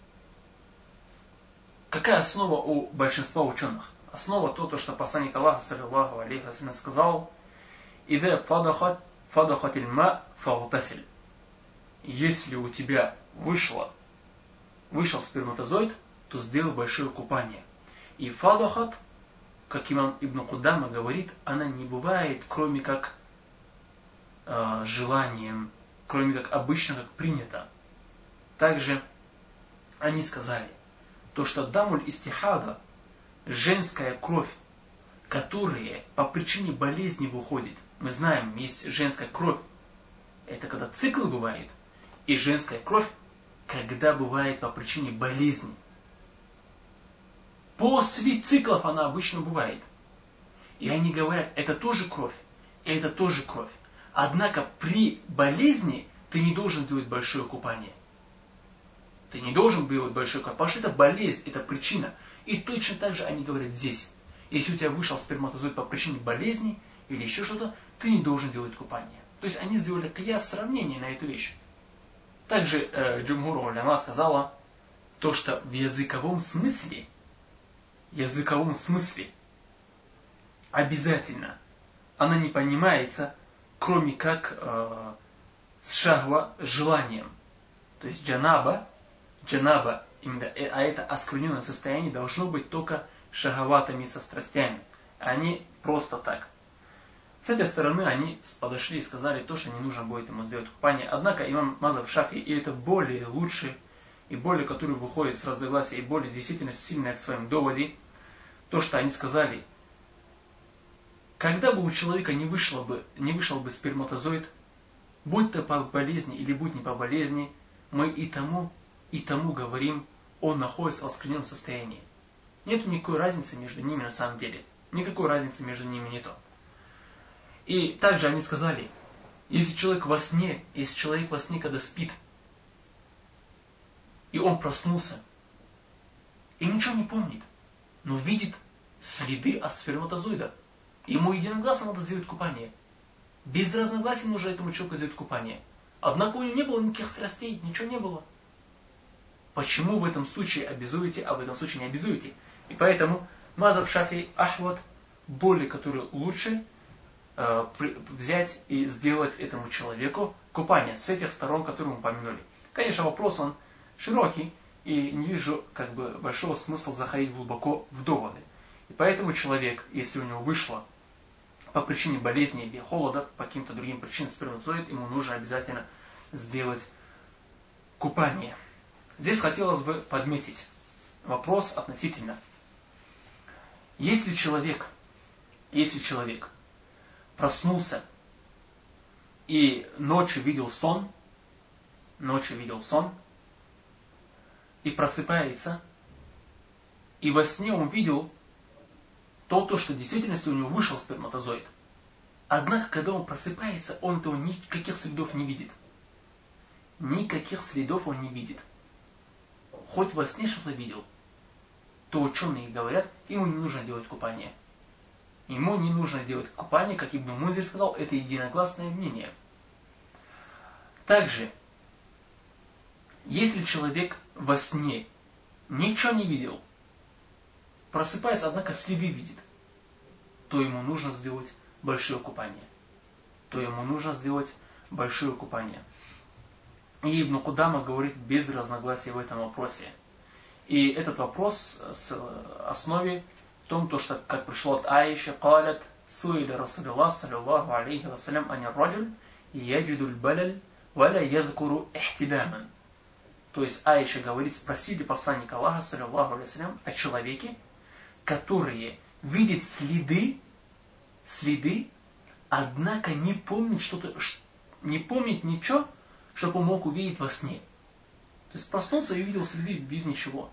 какая основа у большинства ученых? Основа то, то что посланник Аллаха, саллиллаху алейхи ва саллям, сказал, «Изе фадахат фадахат ильма фагтасиль». Если у тебя вышло, вышел сперматозоид, то сделай большое купание. И фадахат, как имам Ибн Кудама говорит, она не бывает, кроме как э, желанием, кроме как обычно, как принято. Также они сказали, то что дамуль истихада, женская кровь, которая по причине болезни выходит. Мы знаем, есть женская кровь, это когда цикл бывает, и женская кровь, когда бывает по причине болезни. После циклов она обычно бывает. И они говорят, это тоже кровь, и это тоже кровь. Однако при болезни ты не должен делать большое купание. Ты не должен делать большое купание, потому что это болезнь, это причина. И точно так же они говорят здесь. Если у тебя вышел сперматозоид по причине болезни или еще что-то, ты не должен делать купание. То есть они сделали кияс, сравнение на эту вещь. Также э, Джумхур уляма сказала, то что в языковом смысле, языковом смысле обязательно она не понимается, кроме как э, с шахва желанием. То есть джанаба, джанаба, именно, а это оскверненное состояние должно быть только шахаватами со страстями, а не просто так. С этой стороны они подошли и сказали то, что не нужно будет ему сделать купание. Однако имам Мазхаб Шафии, и это более лучший, и более, который выходит с разногласия, и более действительно сильный в своем доводе, то, что они сказали, когда бы у человека не, вышло бы, не вышел бы сперматозоид, будь то по болезни или будь не по болезни, мы и тому, и тому говорим, он находится в оскверненном состоянии. Нет никакой разницы между ними на самом деле. Никакой разницы между ними нету. И также они сказали, если человек во сне, если человек во сне, когда спит, и он проснулся, и ничего не помнит, но видит следы от сперматозоида, ему единогласно надо сделать купание. Без разногласий нужно этому человеку сделать купание. Однако у него не было никаких страстей, ничего не было. Почему в этом случае обязуете, а в этом случае не обязуете? И поэтому Мазхаб Шафии Ахвад, более который лучше, э, при, взять и сделать этому человеку купание с этих сторон, которые мы упомянули. Конечно, вопрос он широкий, и не вижу как бы большого смысла заходить глубоко в доводы. И поэтому человек, если у него вышло по причине болезни или холода, по каким-то другим причинам сперматозоид, ему нужно обязательно сделать купание. Здесь хотелось бы подметить вопрос относительно. Если человек, если человек проснулся и ночью видел сон, ночью видел сон, и просыпается, и во сне он видел то, то, что в действительности у него вышел сперматозоид. Однако, когда он просыпается, он этого никаких следов не видит. Никаких следов он не видит. Хоть во сне что-то видел, то ученые говорят, ему не нужно делать купание. Ему не нужно делать купание, как Ибн Мунзир сказал, это единогласное мнение. Также, если человек во сне ничего не видел, просыпается, однако следы видит, то ему нужно сделать большое купание. То ему нужно сделать большое купание. И Ибн Кудама говорит без разногласий в этом вопросе. И этот вопрос с основе в том, то, что, как пришло от Аиши, قالت سئل رسول الله صلى الله عليه وسلم عن الرجل يجد البلل ولا يذكر احتلاما. То есть Аиша говорит, спросили посланника Аллаха, саллаллаху алейхи вассалям, о человеке, который видит следы, следы, однако не помнит что-то, не помнит ничего, чтобы он мог увидеть во сне. То есть проснулся и увидел следы без ничего.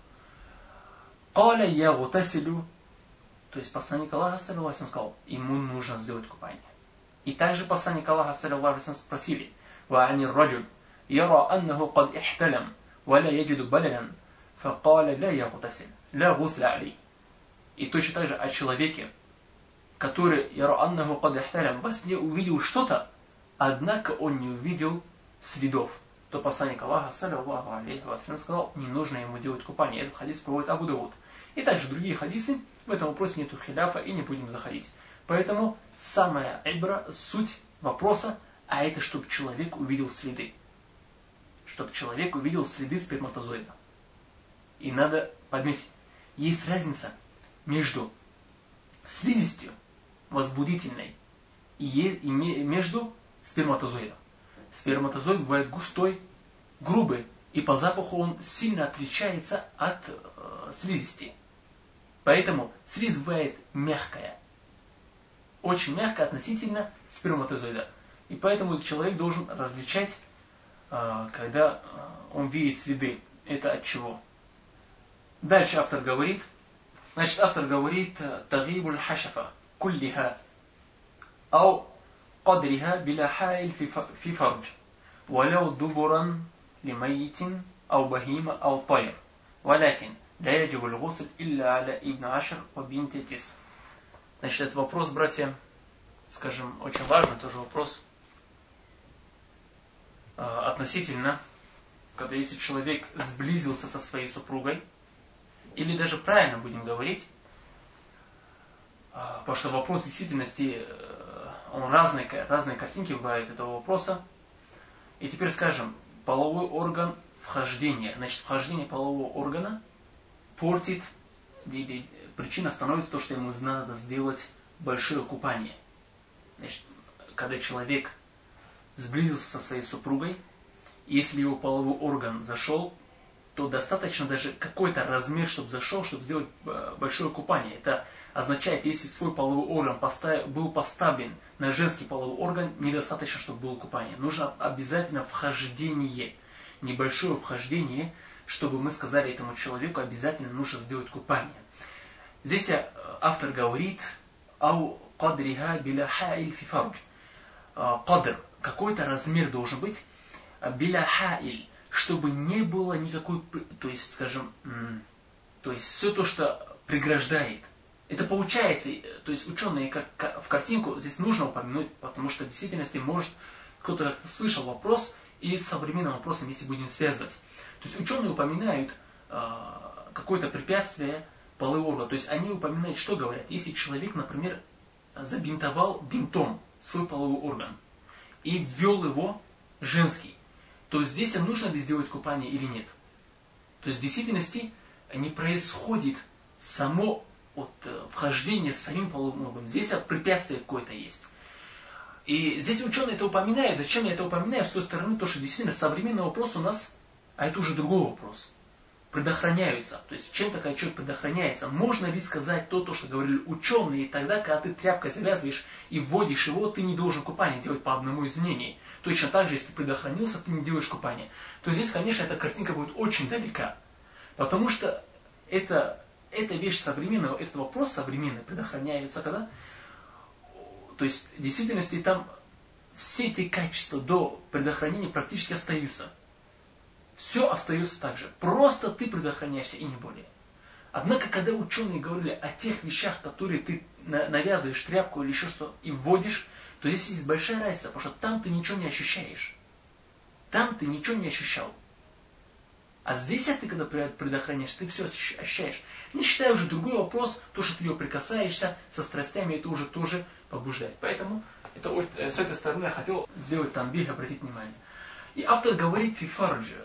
قال يغتسل. То есть посланник Аллаха, саллаллаху алейхи вассалям, сказал, ему нужно сделать купание. И также посланник Аллаха, саллаллаху алейхи вассалям, спросили, وعن الرجل يرى أنه قد احتلم ولا يجد بللا فقال لا يغتسل لا غسل عليه. И точно так же о человеке, который يرى أنه قد احتلم, во сне увидел что-то, однако он не увидел следов, то посланник Аллаха, саллаллаху алейхи вассалям, сказал, не нужно ему делать купание. Этот хадис приводит Абу Дауд. И также другие хадисы, в этом вопросе нету хиляфа и не будем заходить. Поэтому самая ибра, суть вопроса, а это чтобы человек увидел следы. Чтобы человек увидел следы сперматозоида. И надо подметить, есть разница между слизистью возбудительной и между сперматозоидом. Сперматозоид бывает густой, грубый, и по запаху он сильно отличается от э, слизисти. Поэтому слизь бывает мягкая, очень мягкая относительно сперматозоида. И поэтому человек должен различать, э, когда он видит следы. Это от чего? Дальше автор говорит, значит автор говорит, тагибуль хашафа куллиха ау قدرها بلا حائل في فرج ولو دبرا لميت أو بهيمة أو طير ولكن لا يجب الغسل إلا على ابن عشر وبنت تسع. Значит, этот вопрос, братья, скажем, очень важный, тоже вопрос э, относительно, когда если человек сблизился со своей супругой, или даже правильно будем говорить, э, потому что вопрос в действительности он разные, разные картинки бывают этого вопроса. И теперь скажем, половой орган вхождения. Значит, вхождение полового органа портит, или причина становится то, что ему надо сделать большое купание. Значит, когда человек сблизился со своей супругой, если его половой орган зашел, то достаточно даже какой-то размер, чтобы зашел, чтобы сделать большое купание. Это означает, если свой половой орган поставил, был поставлен на женский половой орган, недостаточно, чтобы было купание. Нужно обязательно вхождение, небольшое вхождение, чтобы мы сказали этому человеку, обязательно нужно сделать купание. Здесь автор говорит, ау кадриха биля хаиль фи фардж. Кадр, какой-то размер должен быть, биля хаиль, чтобы не было никакой, то есть, скажем, то есть все то, что преграждает. Это получается, то есть ученые как, в картинку здесь нужно упомянуть, потому что в действительности может кто-то как-то слышал вопрос, и с современным вопросом, если будем связывать. То есть ученые упоминают э, какое-то препятствие полового органа. То есть они упоминают, что говорят. Если человек, например, забинтовал бинтом свой половой орган и ввел его женский, то здесь нужно ли сделать купание или нет? То есть в действительности не происходит само от вхождения с самим половым органом. Здесь препятствие какое-то есть. И здесь ученые это упоминают. Зачем я это упоминаю? С той стороны, то, что действительно современный вопрос у нас А это уже другой вопрос. Предохраняются. То есть чем такой человек предохраняется? Можно ли сказать то, то, что говорили ученые, и тогда, когда ты тряпкой завязываешь и вводишь его, ты не должен купание делать по одному из мнений. Точно так же, если ты предохранился, ты не делаешь купание. То здесь, конечно, эта картинка будет очень далека. Потому что это, эта вещь современная, этот вопрос современный предохраняется, когда... То есть, в действительности, там все эти качества до предохранения практически остаются. Все остается так же. Просто ты предохраняешься и не более. Однако, когда ученые говорили о тех вещах, которые ты навязываешь тряпку или еще что, и вводишь, то здесь есть большая разница, потому что там ты ничего не ощущаешь. Там ты ничего не ощущал. А здесь, ты когда предохраняешься, ты все ощущаешь. Не считая уже другой вопрос, то, что ты ее прикасаешься со страстями, это уже тоже побуждает. Поэтому это, с этой стороны я хотел сделать тамбих, обратить внимание. И автор говорит фифарджа.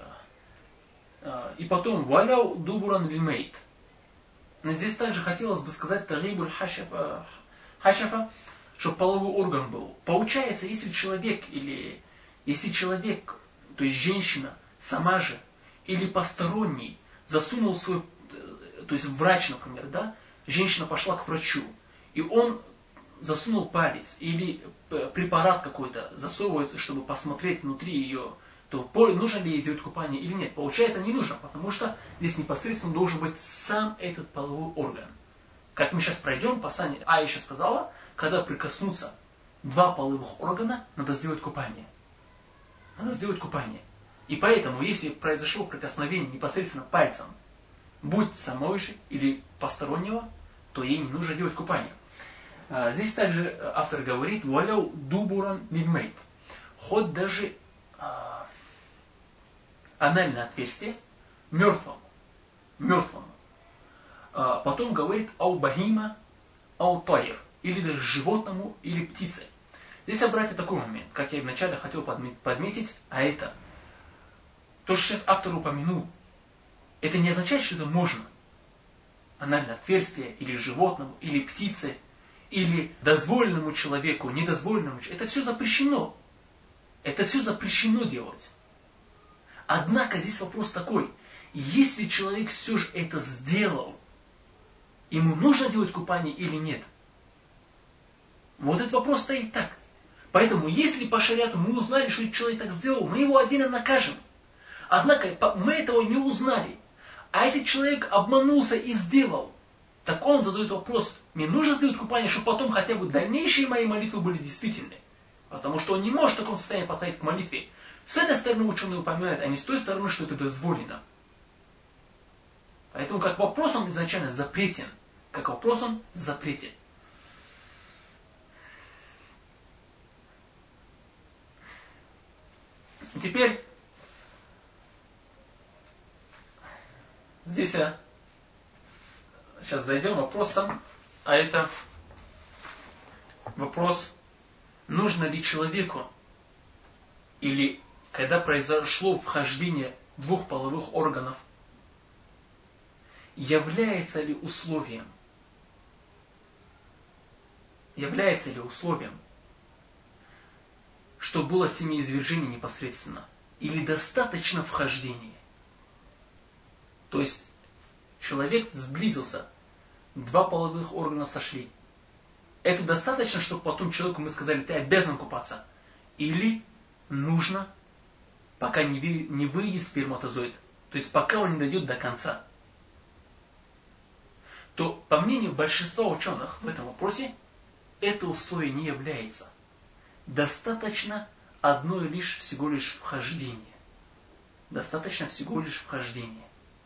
И потом, валяу дубуран лимейт. Но здесь также хотелось бы сказать тарибуль хашафа, хашафа, чтобы половой орган был. Получается, если человек, или если человек, то есть женщина, сама же, или посторонний, засунул свой, то есть врач, например, да, женщина пошла к врачу, и он засунул палец, или препарат какой-то засовывает, чтобы посмотреть внутри ее, то нужно ли ей делать купание или нет. Получается, не нужно, потому что здесь непосредственно должен быть сам этот половой орган. Как мы сейчас пройдем, послание Аиша сказала, когда прикоснутся два половых органа, надо сделать купание. Надо сделать купание. И поэтому, если произошло прикосновение непосредственно пальцем, будь самой же или постороннего, то ей не нужно делать купание. Здесь также автор говорит, «Валяу дубуран мильмейт». Хоть даже а, анальное отверстие мертвому. Мертвому. А, потом говорит «Ау бахима, ау тайр». Или даже животному, или птице. Здесь, братья, такой момент, как я вначале хотел подметить, а это то, что сейчас автор упомянул, это не означает, что это можно. Анальное отверстие, или животному, или птице, или дозволенному человеку, недозволенному человеку. Это все запрещено. Это все запрещено делать. Однако здесь вопрос такой. Если человек все же это сделал, ему нужно делать купание или нет? Вот этот вопрос стоит так. Поэтому, если по шариату мы узнали, что этот человек так сделал, мы его отдельно накажем. Однако мы этого не узнали. А этот человек обманулся и сделал. Так он задает вопрос, мне нужно сделать купание, чтобы потом хотя бы дальнейшие мои молитвы были действительны. Потому что он не может в таком состоянии подходить к молитве. С этой стороны ученые упоминают, а не с той стороны, что это дозволено. Поэтому как вопрос он изначально запретен. Как вопрос он запретен. И теперь здесь я сейчас зайдем вопросом, а это вопрос, нужно ли человеку, или когда произошло вхождение двух половых органов, является ли условием, является ли условием, что было семяизвержение непосредственно, или достаточно вхождения. То есть человек сблизился, два половых органа сошли. Это достаточно, чтобы потом человеку мы сказали, ты обязан купаться. Или нужно, пока не, ви, не выйдет сперматозоид, то есть пока он не дойдет до конца. То, по мнению большинства ученых в этом вопросе, это условие не является. Достаточно одно лишь всего лишь вхождение. Достаточно всего лишь вхождение.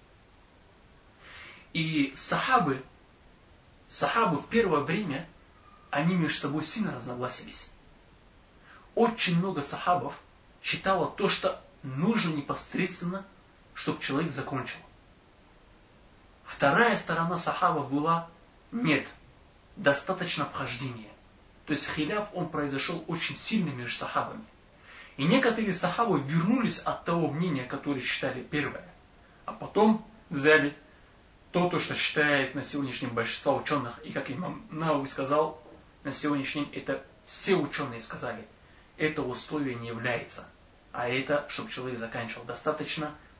И сахабы, сахабы в первое время, они между собой сильно разногласились. Очень много сахабов считало то, что нужно непосредственно, чтобы человек закончил. Вторая сторона сахабов была, нет, достаточно вхождения. То есть хиляф, он произошел очень сильно между сахабами. И некоторые сахабы вернулись от того мнения, которое считали первое. А потом взяли то, то, что считает на сегодняшнем большинство ученых. И как имам Науи сказал, на сегодняшнем это все ученые сказали. Это условие не является. А это, чтобы человек заканчивал достаточно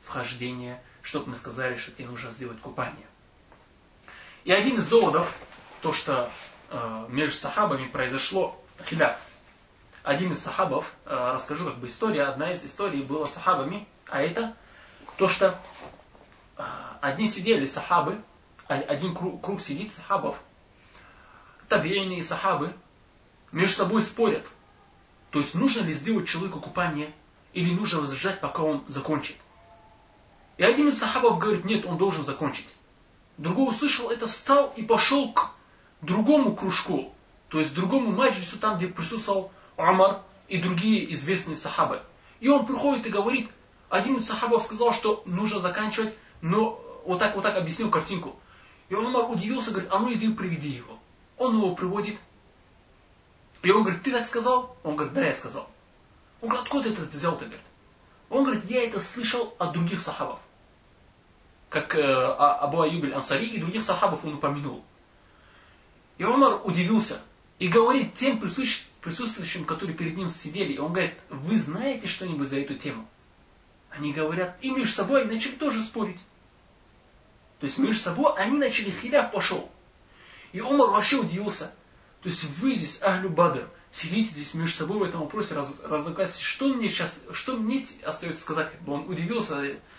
вхождение, чтобы мы сказали, что тебе нужно сделать купание. И один из доводов, то, что э, между сахабами произошло хиляф. Один из сахабов, э, расскажу как бы история, одна из историй была сахабами, а это то, что э, одни сидели сахабы, один круг, круг сидит сахабов, табиины и сахабы между собой спорят. То есть нужно ли сделать человеку купание или нужно возждать, пока он закончит. И один из сахабов говорит, нет, он должен закончить. Другой услышал это, встал и пошел к другому кружку, то есть другому маджлису, там, где присутствовал Умар и другие известные сахабы. И он приходит и говорит, один из сахабов сказал, что нужно заканчивать, но вот так вот так объяснил картинку. И Умар удивился, говорит, а ну иди приведи его. Он его приводит. И он говорит, ты так сказал? Он говорит, да, я сказал. Он говорит, откуда ты это взял-то, говорит? Он говорит, я это слышал от других сахабов. Как э, Абу Аюб аль-Ансари и других сахабов он упомянул. И Умар удивился. И говорит тем присутствующим, которые перед ним сидели. И он говорит, вы знаете что-нибудь за эту тему? Они говорят, и между собой начали тоже спорить. То есть между собой они начали, хиляф пошел. И Умар вообще удивился. То есть вы здесь, Ахлю Бадр, сидите здесь между собой в этом вопросе, раз, разногласия. Что мне сейчас, что мне остается сказать? Как бы он удивился.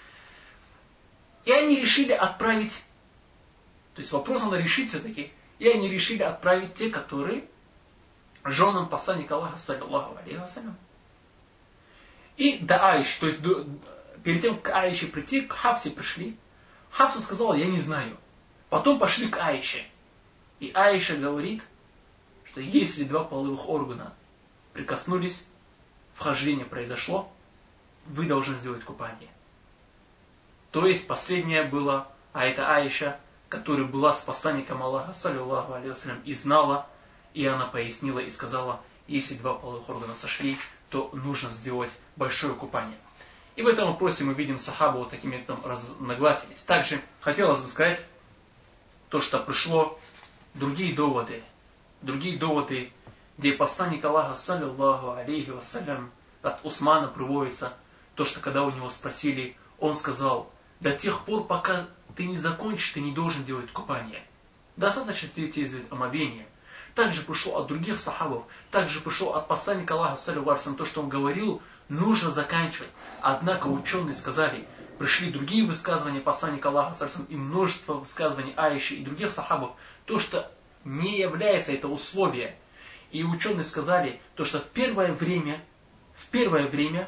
И они решили отправить, то есть вопрос надо решить все-таки, и они решили отправить те, которые женам посланника Аллаха, саллиллаху алейхи вассалям. И до Аиши, то есть до, перед тем, как Аише прийти, к Хафсе пришли. Хафса сказала, я не знаю. Потом пошли к Аише. И Аиша говорит, что если два половых органа прикоснулись, вхождение произошло, вы должны сделать купание. То есть последнее было, а это Аиша, которая была с посланником Аллаха, саллиллаху алейхи вассалям, и знала, и она пояснила и сказала, если два половых органа сошли, то нужно сделать большое купание. И в этом вопросе мы видим сахабу вот таким методом разногласились. Также хотелось бы сказать, то, что пришло другие доводы, другие доводы, где посланник Аллаха, саллиллаху алейхи вассалям, от Усмана приводится, то, что когда у него спросили, он сказал, до тех пор, пока ты не закончишь, ты не должен делать купание. Достаточно сделать омовение. Также пришло от других сахабов, также пришло от посланника Аллаха, саллиллаху алейхи вассалям, то, что он говорил, нужно заканчивать. Однако ученые сказали, пришли другие высказывания посланника Аллаха, саллиллаху алейхи вассалям, и множество высказываний Аиши и других сахабов, то, что не является это условие. И ученые сказали, то, что в первое время, в первое время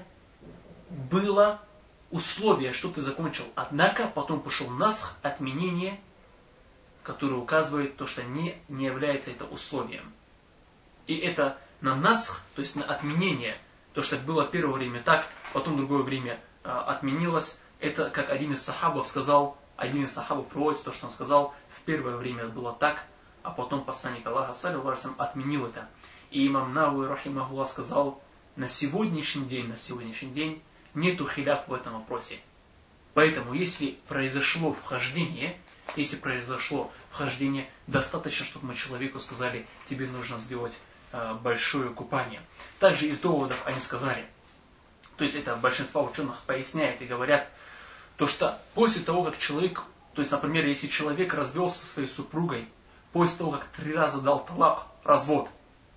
было условие, что ты закончил. Однако потом пошел насх, отменение, которое указывает то, что не, не является это условием. И это на насх, то есть на отменение, то, что было первое время так, потом другое время а, отменилось, это как один из сахабов сказал, один из сахабов приводит то, что он сказал, в первое время было так, а потом посланник Аллаха, саллиллаху алейхи вассалям, отменил это. И имам Науи, рахимахуллах, сказал, на сегодняшний день, на сегодняшний день нету хиляф в этом вопросе. Поэтому, если произошло вхождение, если произошло вхождение, достаточно, чтобы мы человеку сказали, тебе нужно сделать э, большое купание. Также из доводов они сказали, то есть это большинство ученых поясняет и говорят, то что после того, как человек, то есть, например, если человек развелся со своей супругой, после того, как три раза дал талак, развод,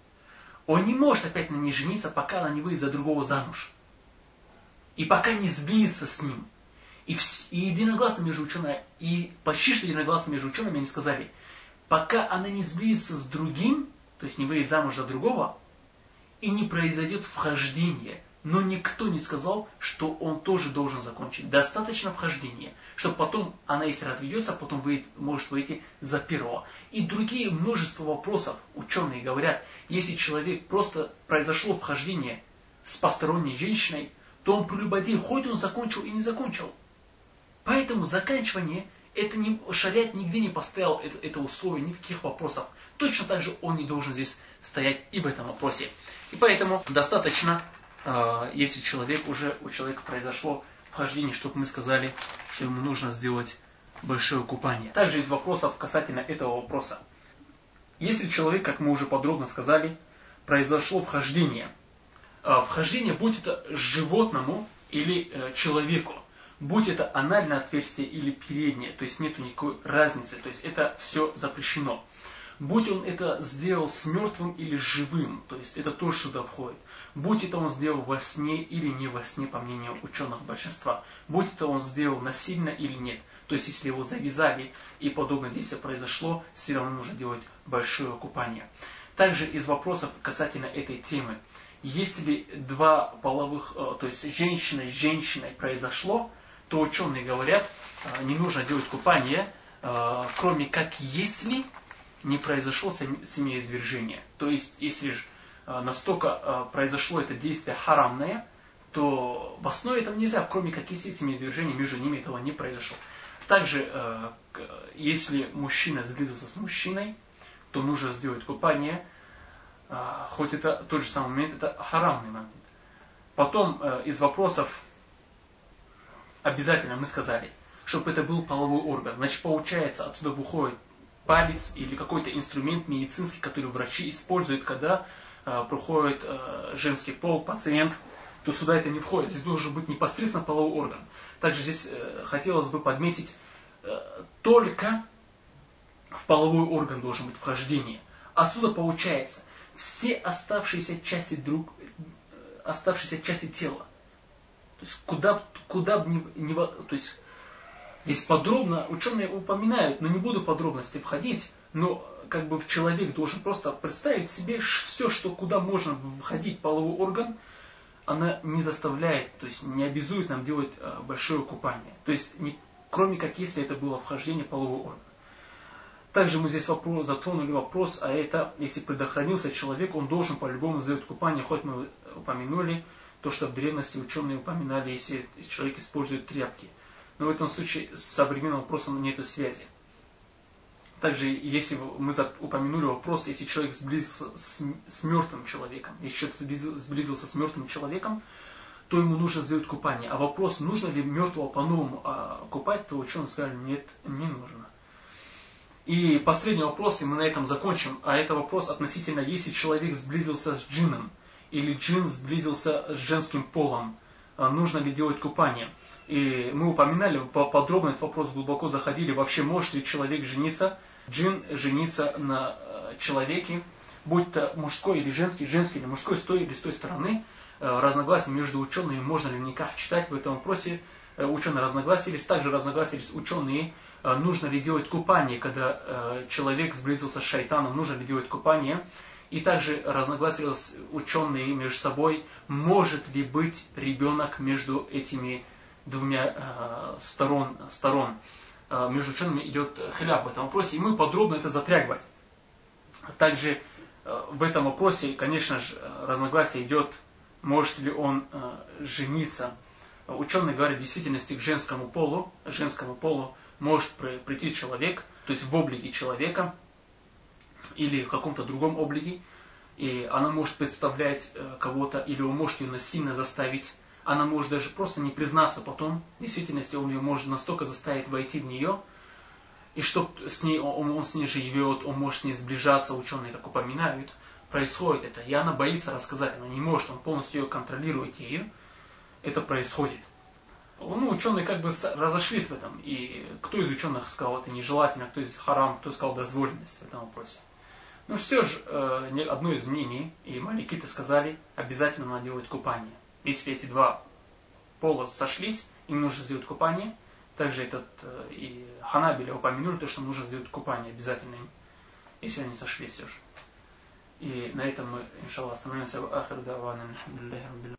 он не может опять на ней жениться, пока она не выйдет за другого замуж. И пока не сблизится с ним. И, в, и единогласно между учеными, и почти что единогласно между учеными они сказали, пока она не сблизится с другим, то есть не выйдет замуж за другого, и не произойдет вхождение. Но никто не сказал, что он тоже должен закончить. Достаточно вхождения, чтобы потом она, если разведется, потом выйдет, может выйти за первого. И другие множество вопросов ученые говорят, если человек просто произошло вхождение с посторонней женщиной, то он прелюбодей, хоть он закончил и не закончил. Поэтому заканчивание, это не, шариат нигде не поставил это, это условие, никаких вопросов. Точно так же он не должен здесь стоять и в этом вопросе. И поэтому достаточно, э, если человек уже, у человека произошло вхождение, чтобы мы сказали, что ему нужно сделать большое купание. Также из вопросов касательно этого вопроса. Если человек, как мы уже подробно сказали, произошло вхождение, э, вхождение, будь это животному или э, человеку, будь это анальное отверстие или переднее, то есть нету никакой разницы, то есть это все запрещено. Будь он это сделал с мертвым или живым, то есть это тоже сюда входит. Будь это он сделал во сне или не во сне, по мнению ученых большинства. Будь это он сделал насильно или нет. То есть если его завязали и подобное действие произошло, все равно нужно делать большое купание. Также из вопросов касательно этой темы. Если два половых, то есть женщина с женщиной произошло, то ученые говорят, не нужно делать купание, кроме как если не произошло семяизвержение. То есть, если же настолько произошло это действие харамное, то в основе этого нельзя, кроме как если семяизвержение между ними этого не произошло. Также, если мужчина сблизился с мужчиной, то нужно сделать купание, хоть это тот же самый момент, это харамный момент. Потом из вопросов обязательно мы сказали, чтобы это был половой орган. Значит, получается, отсюда выходит палец или какой-то инструмент медицинский, который врачи используют, когда э, проходит э, женский пол, пациент, то сюда это не входит. Здесь должен быть непосредственно половой орган. Также здесь э, хотелось бы подметить, э, только в половой орган должен быть вхождение. Отсюда получается, все оставшиеся части, друг, оставшиеся части тела, то есть куда, куда бы ни, ни, то есть здесь подробно ученые упоминают, но не буду в подробности входить, но как бы человек должен просто представить себе все, что куда можно входить половой орган, она не заставляет, то есть не обязует нам делать большое купание. То есть не, кроме как если это было вхождение полового органа. Также мы здесь вопрос, затронули вопрос, а это, если предохранился человек, он должен по-любому сделать купание, хоть мы упомянули то, что в древности ученые упоминали, если человек использует тряпки. Но в этом случае с современным вопросом нет связи. Также, если мы упомянули вопрос, если человек сблизился с, с мертвым человеком, если человек сблизился с мертвым человеком, то ему нужно сделать купание. А вопрос, нужно ли мертвого по-новому а, купать, то ученые сказали, нет, не нужно. И последний вопрос, и мы на этом закончим, а это вопрос относительно, если человек сблизился с джинном, или джин сблизился с женским полом, нужно ли делать купание. И мы упоминали, подробно этот вопрос глубоко заходили, вообще может ли человек жениться, джин жениться на человеке, будь то мужской или женский, женский или мужской, с той или с той стороны. Разногласия между учеными, можно ли никак читать в этом вопросе, ученые разногласились, также разногласились ученые, нужно ли делать купание, когда человек сблизился с шайтаном, нужно ли делать купание. И также разногласились ученые между собой, может ли быть ребенок между этими двумя э, сторон, сторон. Э, между учеными идет хиляф в этом вопросе, и мы подробно это затрагивали. Также э, в этом вопросе, конечно же, разногласие идет, может ли он э, жениться. Ученые говорят, в действительности к женскому полу, женскому полу может прийти человек, то есть в облике человека, или в каком-то другом облике, и она может представлять э, кого-то, или он может ее насильно заставить, она может даже просто не признаться потом, в действительности он ее может настолько заставить войти в нее, и что с ней, он, он с ней живет, он может с ней сближаться, ученые как упоминают, происходит это, и она боится рассказать, она не может, он полностью ее контролирует ее, это происходит. Ну, ученые как бы разошлись в этом, и кто из ученых сказал, это нежелательно, кто из харам, кто сказал дозволенность в этом вопросе. Но все же, э, одно из мнений, и маликиты сказали, обязательно надо делать купание. Если эти два пола сошлись, им нужно сделать купание. Также этот, э, и ханабили упомянули, то, что нужно сделать купание обязательно им, если они сошлись все же. И на этом мы, иншаллах, остановимся.